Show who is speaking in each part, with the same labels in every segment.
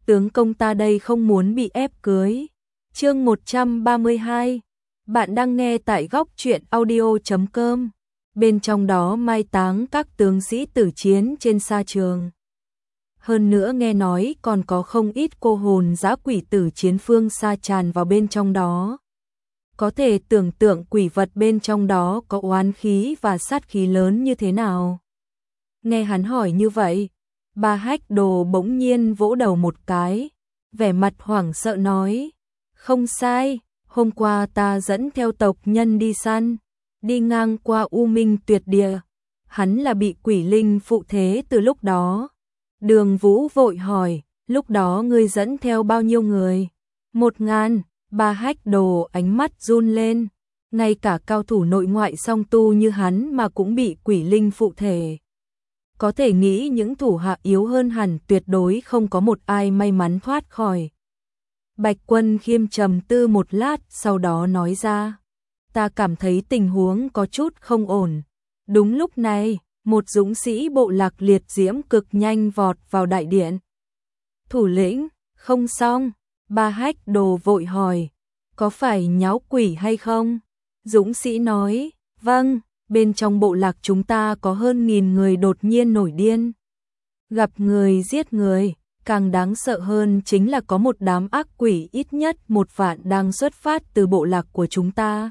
Speaker 1: tướng công ta đây không muốn bị ép cưới. Chương 132. Bạn đang nghe tại góc truyện audio.com. Bên trong đó mai táng các tướng sĩ tử chiến trên sa trường. Hơn nữa nghe nói còn có không ít cô hồn dã quỷ tử chiến phương xa tràn vào bên trong đó. Có thể tưởng tượng quỷ vật bên trong đó có oán khí và sát khí lớn như thế nào. Nghe hắn hỏi như vậy, Ba Hách Đồ bỗng nhiên vỗ đầu một cái, vẻ mặt hoảng sợ nói, không sai, hôm qua ta dẫn theo tộc nhân đi săn, đi ngang qua U Minh Tuyệt Địa, hắn là bị quỷ linh phụ thế từ lúc đó. Đường Vũ vội hỏi, lúc đó ngươi dẫn theo bao nhiêu người? 1000. Ba Hách Đồ ánh mắt run lên, ngay cả cao thủ nội ngoại song tu như hắn mà cũng bị quỷ linh phụ thể. Có thể nghĩ những thủ hạ yếu hơn hẳn tuyệt đối không có một ai may mắn thoát khỏi. Bạch Quân Khiêm trầm tư một lát, sau đó nói ra, ta cảm thấy tình huống có chút không ổn. Đúng lúc này, một dũng sĩ bộ lạc liệt diễm cực nhanh vọt vào đại điện. Thủ lĩnh, không xong. Ba Hách Đồ vội hỏi, có phải nháo quỷ hay không? Dũng sĩ nói, vâng, bên trong bộ lạc chúng ta có hơn 1000 người đột nhiên nổi điên. Gặp người giết người, càng đáng sợ hơn chính là có một đám ác quỷ ít nhất 1 vạn đang xuất phát từ bộ lạc của chúng ta.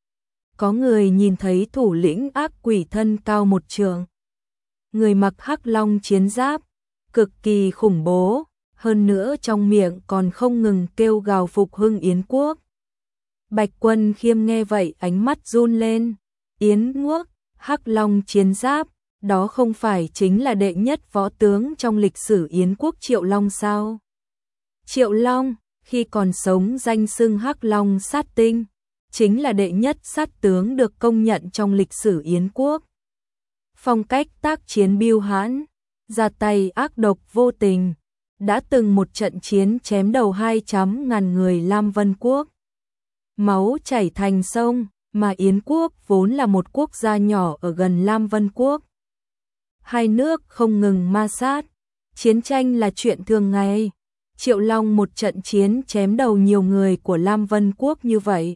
Speaker 1: Có người nhìn thấy thủ lĩnh ác quỷ thân cao 1 trượng. Người mặc hắc long chiến giáp, cực kỳ khủng bố. Hơn nữa trong miệng còn không ngừng kêu gào phục hưng Yến quốc. Bạch Quân Khiêm nghe vậy ánh mắt run lên. Yến quốc, hắc long chiến giáp, đó không phải chính là đệ nhất võ tướng trong lịch sử Yến quốc Triệu Long sao? Triệu Long, khi còn sống danh xưng hắc long sát tinh, chính là đệ nhất sát tướng được công nhận trong lịch sử Yến quốc. Phong cách tác chiến biêu hãn, ra tay ác độc vô tình, đã từng một trận chiến chém đầu 200.000 người Lam Vân Quốc. Máu chảy thành sông, mà Yến quốc vốn là một quốc gia nhỏ ở gần Lam Vân Quốc. Hai nước không ngừng ma sát, chiến tranh là chuyện thường ngày. Triệu Long một trận chiến chém đầu nhiều người của Lam Vân Quốc như vậy,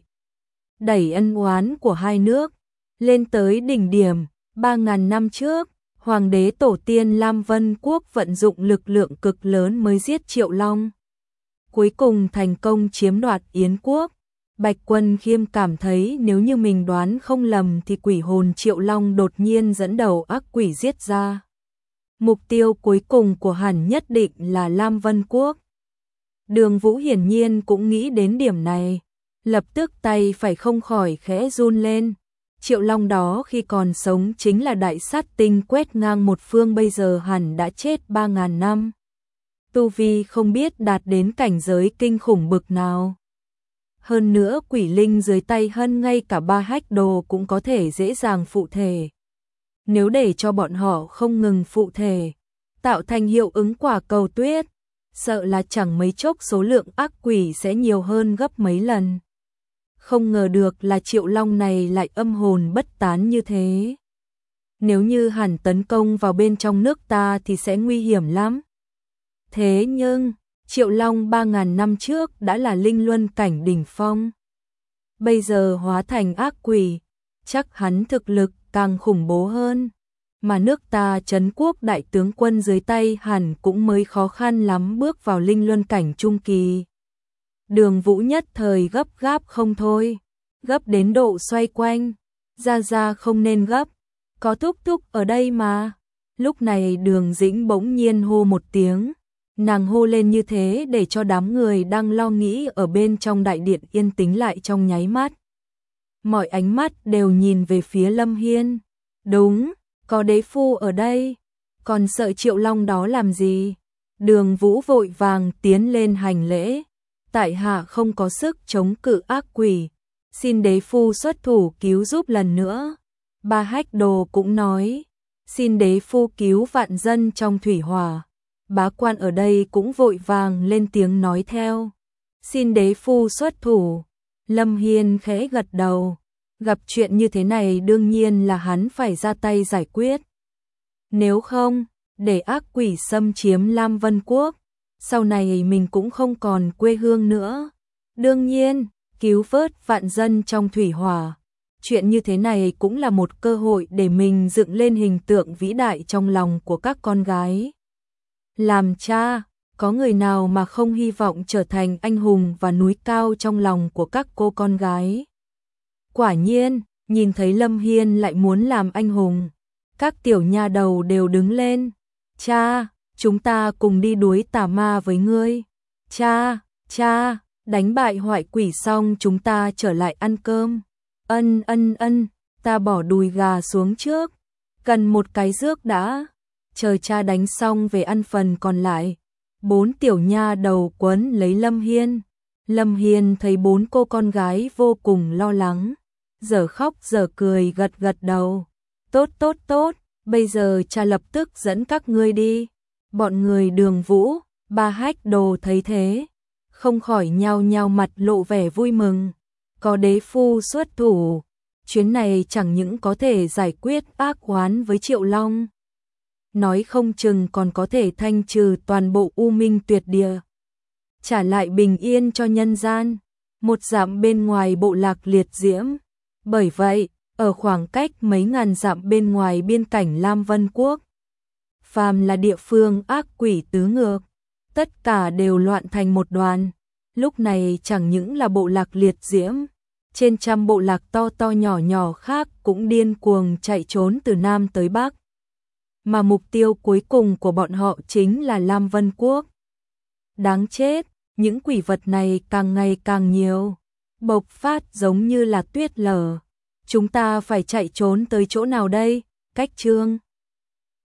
Speaker 1: đẩy ân oán của hai nước lên tới đỉnh điểm. 3000 năm trước, Hoàng đế tổ tiên Lam Vân Quốc vận dụng lực lượng cực lớn mới giết Triệu Long. Cuối cùng thành công chiếm đoạt Yến quốc. Bạch Quân Khiêm cảm thấy nếu như mình đoán không lầm thì quỷ hồn Triệu Long đột nhiên dẫn đầu ác quỷ giết ra. Mục tiêu cuối cùng của hắn nhất định là Lam Vân Quốc. Đường Vũ hiển nhiên cũng nghĩ đến điểm này, lập tức tay phải không khỏi khẽ run lên. Triệu Long đó khi còn sống chính là đại sát tinh quét ngang một phương, bây giờ hẳn đã chết 3000 năm. Tu vi không biết đạt đến cảnh giới kinh khủng bực nào. Hơn nữa quỷ linh dưới tay hơn ngay cả Ba Hách Đồ cũng có thể dễ dàng phụ thể. Nếu để cho bọn họ không ngừng phụ thể, tạo thành hiệu ứng quả cầu tuyết, sợ là chẳng mấy chốc số lượng ác quỷ sẽ nhiều hơn gấp mấy lần. Không ngờ được là Triệu Long này lại âm hồn bất tán như thế. Nếu như hẳn tấn công vào bên trong nước ta thì sẽ nguy hiểm lắm. Thế nhưng, Triệu Long 3000 năm trước đã là linh luân cảnh đỉnh phong. Bây giờ hóa thành ác quỷ, chắc hắn thực lực càng khủng bố hơn. Mà nước ta trấn quốc đại tướng quân dưới tay hẳn cũng mới khó khăn lắm bước vào linh luân cảnh trung kỳ. Đường Vũ nhất thời gấp gáp không thôi, gấp đến độ xoay quanh, ra không nên gấp, có thúc thúc ở đây mà. Lúc này Đường Dĩnh bỗng nhiên hô một tiếng, nàng hô lên như thế để cho đám người đang lo nghĩ ở bên trong đại điện yên tĩnh lại trong nháy mắt. Mọi ánh mắt đều nhìn về phía Lâm Hiên. Đúng, có đế phu ở đây, còn sợ Triệu Long đó làm gì? Đường Vũ vội vàng tiến lên hành lễ. Tại hạ không có sức chống cự ác quỷ, xin đế phu xuất thủ cứu giúp lần nữa. Ba Hách Đồ cũng nói, xin đế phu cứu vạn dân trong thủy hỏa. Bá quan ở đây cũng vội vàng lên tiếng nói theo, xin đế phu xuất thủ. Lâm Hiên khẽ gật đầu, gặp chuyện như thế này đương nhiên là hắn phải ra tay giải quyết. Nếu không, để ác quỷ xâm chiếm Lam Vân Quốc, sau này mình cũng không còn quê hương nữa. Đương nhiên, cứu vớt vạn dân trong thủy hỏa. Chuyện như thế này cũng là một cơ hội để mình dựng lên hình tượng vĩ đại trong lòng của các con gái. Làm cha, có người nào mà không hy vọng trở thành anh hùng và núi cao trong lòng của các cô con gái. Quả nhiên, nhìn thấy Lâm Hiên lại muốn làm anh hùng, các tiểu nha đầu đều đứng lên. Cha, chúng ta cùng đi đuổi tà ma với ngươi. Cha, đánh bại hoại quỷ xong chúng ta trở lại ăn cơm. Ân, ta bỏ đùi gà xuống trước, cần một cái rước đã, chờ cha đánh xong về ăn phần còn lại. 4 tiểu nha đầu quấn lấy Lâm Hiên. Lâm Hiên thấy 4 cô con gái vô cùng lo lắng, giờ khóc giờ cười gật gật đầu. Tốt, bây giờ cha lập tức dẫn các ngươi đi. Bọn người Đường Vũ, Ba Hách Đồ thấy thế, không khỏi nhao nhao mặt lộ vẻ vui mừng. Có đế phu xuất thủ, chuyến này chẳng những có thể giải quyết ác oán với Triệu Long, nói không chừng còn có thể thanh trừ toàn bộ U Minh Tuyệt Địa, trả lại bình yên cho nhân gian, 1 dặm bên ngoài bộ lạc Liệt Diễm. Bởi vậy, ở khoảng cách mấy ngàn dặm bên ngoài biên cảnh Lam Vân Quốc, phàm là địa phương ác quỷ tứ ngược, tất cả đều loạn thành một đoàn. Lúc này chẳng những là bộ lạc Liệt Diễm, trên trăm bộ lạc to to nhỏ nhỏ khác cũng điên cuồng chạy trốn từ Nam tới Bắc. Mà mục tiêu cuối cùng của bọn họ chính là Lam Vân Quốc. Đáng chết, những quỷ vật này càng ngày càng nhiều, bộc phát giống như là tuyết lở. Chúng ta phải chạy trốn tới chỗ nào đây? Cách Chương